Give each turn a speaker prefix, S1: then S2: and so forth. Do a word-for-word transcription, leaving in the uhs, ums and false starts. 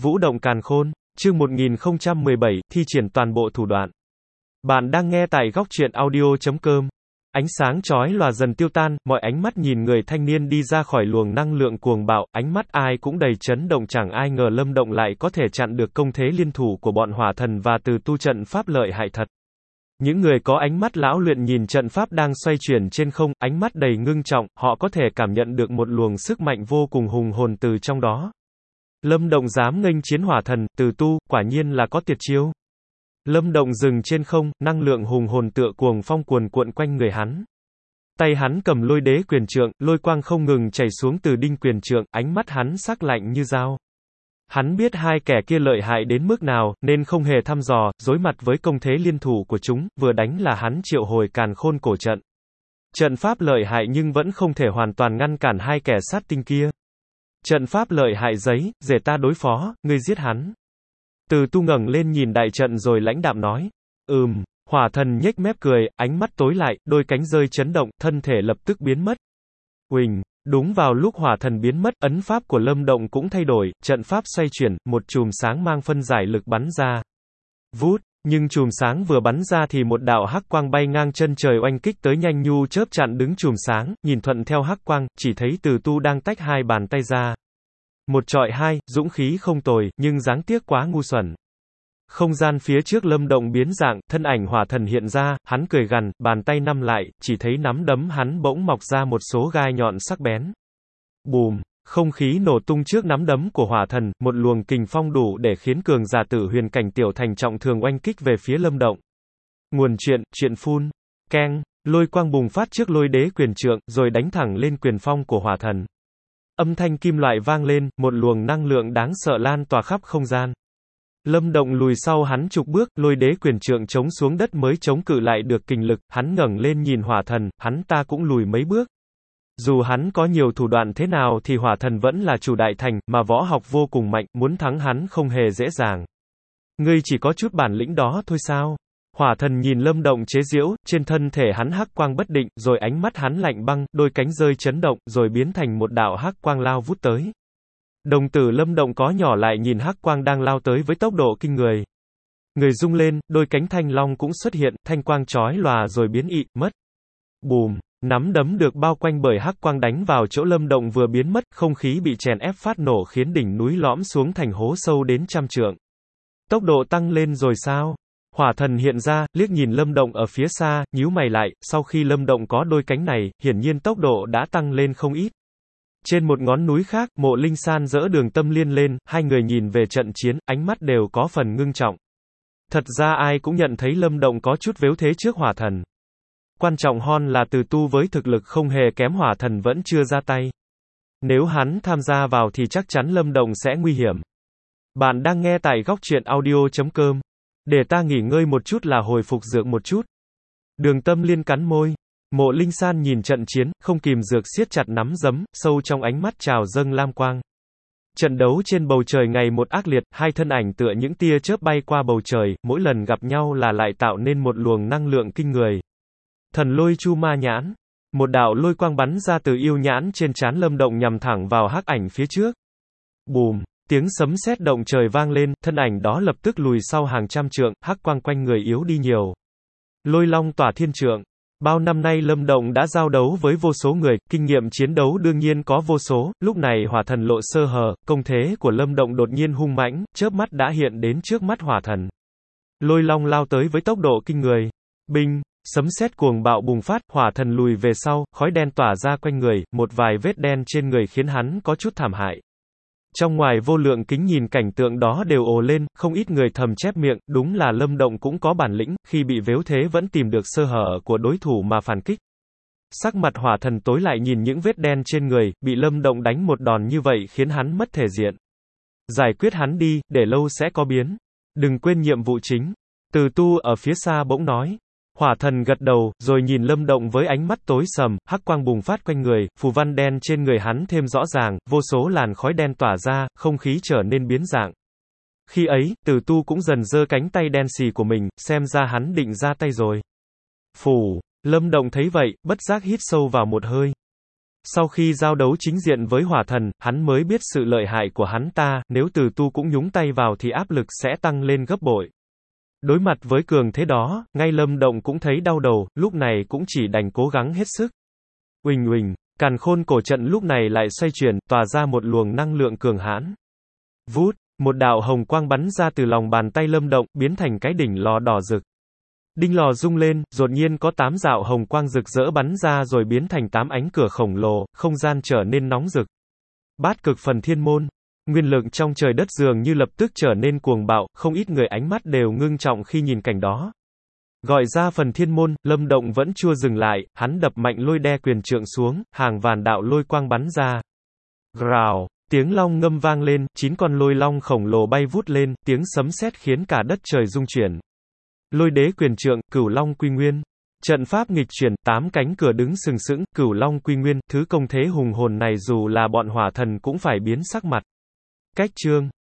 S1: Vũ động càn khôn, chương một nghìn không trăm mười bảy, thi triển toàn bộ thủ đoạn. Bạn đang nghe tại góc truyện audio chấm com. Ánh sáng chói lòa dần tiêu tan, mọi ánh mắt nhìn người thanh niên đi ra khỏi luồng năng lượng cuồng bạo, ánh mắt ai cũng đầy chấn động, chẳng ai ngờ Lâm Động lại có thể chặn được công thế liên thủ của bọn hỏa thần và từ tu trận pháp lợi hại thật. Những người có ánh mắt lão luyện nhìn trận pháp đang xoay chuyển trên không, ánh mắt đầy ngưng trọng, họ có thể cảm nhận được một luồng sức mạnh vô cùng hùng hồn từ trong đó. Lâm Động dám nghênh chiến hỏa thần, từ tu, quả nhiên là có tuyệt chiêu. Lâm Động dừng trên không, năng lượng hùng hồn tựa cuồng phong cuồn cuộn quanh người hắn. Tay hắn cầm lôi đế quyền trượng, lôi quang không ngừng chảy xuống từ đinh quyền trượng, ánh mắt hắn sắc lạnh như dao. Hắn biết hai kẻ kia lợi hại đến mức nào, nên không hề thăm dò, đối mặt với công thế liên thủ của chúng, vừa đánh là hắn triệu hồi càn khôn cổ trận. Trận pháp lợi hại nhưng vẫn không thể hoàn toàn ngăn cản hai kẻ sát tinh kia. Trận pháp lợi hại giấy, để ta đối phó, ngươi giết hắn. Từ tu ngẩng lên nhìn đại trận rồi lãnh đạm nói. Ừm, hỏa thần nhếch mép cười, ánh mắt tối lại, đôi cánh rơi chấn động, thân thể lập tức biến mất. Uỳnh, đúng vào lúc hỏa thần biến mất, ấn pháp của Lâm Động cũng thay đổi, trận pháp xoay chuyển, một chùm sáng mang phân giải lực bắn ra. Vút, nhưng chùm sáng vừa bắn ra thì một đạo hắc quang bay ngang chân trời oanh kích tới, nhanh nhu chớp chặn đứng chùm sáng, nhìn thuận theo hắc quang, chỉ thấy Từ Tu đang tách hai bàn tay ra. Một trọi hai, dũng khí không tồi, nhưng đáng tiếc quá ngu xuẩn. Không gian phía trước Lâm Động biến dạng, thân ảnh hỏa thần hiện ra, hắn cười gằn, bàn tay nắm lại, chỉ thấy nắm đấm hắn bỗng mọc ra một số gai nhọn sắc bén. Bùm, không khí nổ tung trước nắm đấm của hỏa thần, một luồng kình phong đủ để khiến cường giả tử huyền cảnh tiểu thành trọng thường oanh kích về phía Lâm Động. Nguồn chuyện, chuyện phun, keng, lôi quang bùng phát trước lôi đế quyền trượng, rồi đánh thẳng lên quyền phong của hỏa thần. Âm thanh kim loại vang lên, một luồng năng lượng đáng sợ lan tỏa khắp không gian. Lâm Động lùi sau hắn chục bước, lôi đế quyền trượng chống xuống đất mới chống cự lại được kình lực, hắn ngẩng lên nhìn hỏa thần, hắn ta cũng lùi mấy bước. Dù hắn có nhiều thủ đoạn thế nào thì hỏa thần vẫn là chủ đại thành, mà võ học vô cùng mạnh, muốn thắng hắn không hề dễ dàng. Ngươi chỉ có chút bản lĩnh đó thôi sao? Hỏa thần nhìn Lâm Động chế giễu, trên thân thể hắn hắc quang bất định, rồi ánh mắt hắn lạnh băng, đôi cánh rơi chấn động, rồi biến thành một đạo hắc quang lao vút tới. Đồng tử Lâm Động có nhỏ lại nhìn hắc quang đang lao tới với tốc độ kinh người. Người rung lên, đôi cánh thanh long cũng xuất hiện, thanh quang chói lòa rồi biến ị, mất. Bùm, nắm đấm được bao quanh bởi hắc quang đánh vào chỗ Lâm Động vừa biến mất, không khí bị chèn ép phát nổ khiến đỉnh núi lõm xuống thành hố sâu đến trăm trượng. Tốc độ tăng lên rồi sao? Hỏa thần hiện ra, liếc nhìn Lâm Động ở phía xa, nhíu mày lại, sau khi Lâm Động có đôi cánh này, hiển nhiên tốc độ đã tăng lên không ít. Trên một ngón núi khác, Mộ Linh San dỡ Đường Tâm Liên lên, hai người nhìn về trận chiến, ánh mắt đều có phần ngưng trọng. Thật ra ai cũng nhận thấy Lâm Động có chút vếu thế trước hỏa thần. Quan trọng hơn là Từ Tu với thực lực không hề kém hỏa thần vẫn chưa ra tay. Nếu hắn tham gia vào thì chắc chắn Lâm Động sẽ nguy hiểm. Bạn đang nghe tại góc truyện audio chấm com. Để ta nghỉ ngơi một chút là hồi phục dược một chút. Đường Tâm Liên cắn môi. Mộ Linh San nhìn trận chiến, không kìm dược siết chặt nắm đấm, sâu trong ánh mắt trào dâng lam quang. Trận đấu trên bầu trời ngày một ác liệt, hai thân ảnh tựa những tia chớp bay qua bầu trời, mỗi lần gặp nhau là lại tạo nên một luồng năng lượng kinh người. Thần lôi chu ma nhãn. Một đạo lôi quang bắn ra từ yêu nhãn trên trán Lâm Động nhằm thẳng vào hắc ảnh phía trước. Bùm, tiếng sấm sét động trời vang lên, thân ảnh đó lập tức lùi sau hàng trăm trượng, hắc quang quanh người yếu đi nhiều. Lôi long tỏa thiên trượng. Bao năm nay Lâm Động đã giao đấu với vô số người, kinh nghiệm chiến đấu đương nhiên có vô số, lúc này hỏa thần lộ sơ hở, công thế của Lâm Động đột nhiên hung mãnh, chớp mắt đã hiện đến trước mắt hỏa thần. Lôi long lao tới với tốc độ kinh người. Binh, sấm sét cuồng bạo bùng phát, hỏa thần lùi về sau, khói đen tỏa ra quanh người, một vài vết đen trên người khiến hắn có chút thảm hại. Trong ngoài vô lượng kính nhìn cảnh tượng đó đều ồ lên, không ít người thầm chép miệng, đúng là Lâm Động cũng có bản lĩnh, khi bị vếu thế vẫn tìm được sơ hở của đối thủ mà phản kích. Sắc mặt hỏa thần tối lại nhìn những vết đen trên người, bị Lâm Động đánh một đòn như vậy khiến hắn mất thể diện. Giải quyết hắn đi, để lâu sẽ có biến. Đừng quên nhiệm vụ chính. Từ Tu ở phía xa bỗng nói. Hỏa thần gật đầu, rồi nhìn Lâm Động với ánh mắt tối sầm, hắc quang bùng phát quanh người, phù văn đen trên người hắn thêm rõ ràng, vô số làn khói đen tỏa ra, không khí trở nên biến dạng. Khi ấy, Từ Tu cũng dần giơ cánh tay đen xì của mình, xem ra hắn định ra tay rồi. Phù, Lâm Động thấy vậy, bất giác hít sâu vào một hơi. Sau khi giao đấu chính diện với hỏa thần, hắn mới biết sự lợi hại của hắn ta, nếu từ tu cũng nhúng tay vào thì áp lực sẽ tăng lên gấp bội. Đối mặt với cường thế đó, ngay Lâm Động cũng thấy đau đầu, lúc này cũng chỉ đành cố gắng hết sức. Uỳnh uỳnh, càn khôn cổ trận lúc này lại xoay chuyển, tỏa ra một luồng năng lượng cường hãn. Vút, một đạo hồng quang bắn ra từ lòng bàn tay Lâm Động, biến thành cái đỉnh lò đỏ rực. Đinh lò rung lên, đột nhiên có tám đạo hồng quang rực rỡ bắn ra rồi biến thành tám ánh cửa khổng lồ, không gian trở nên nóng rực. Bát cực phần thiên môn. Nguyên lực trong trời đất dường như lập tức trở nên cuồng bạo, không ít người ánh mắt đều ngưng trọng khi nhìn cảnh đó. Gọi ra phần thiên môn, Lâm Động vẫn chưa dừng lại, hắn đập mạnh lôi đe quyền trượng xuống, hàng vạn đạo lôi quang bắn ra. Rào, tiếng long ngâm vang lên, chín con lôi long khổng lồ bay vút lên, tiếng sấm sét khiến cả đất trời rung chuyển. Lôi đế quyền trượng, Cửu Long quy nguyên. Trận pháp nghịch chuyển, tám cánh cửa đứng sừng sững, Cửu Long quy nguyên, thứ công thế hùng hồn này dù là bọn hỏa thần cũng phải biến sắc mặt. Cách chương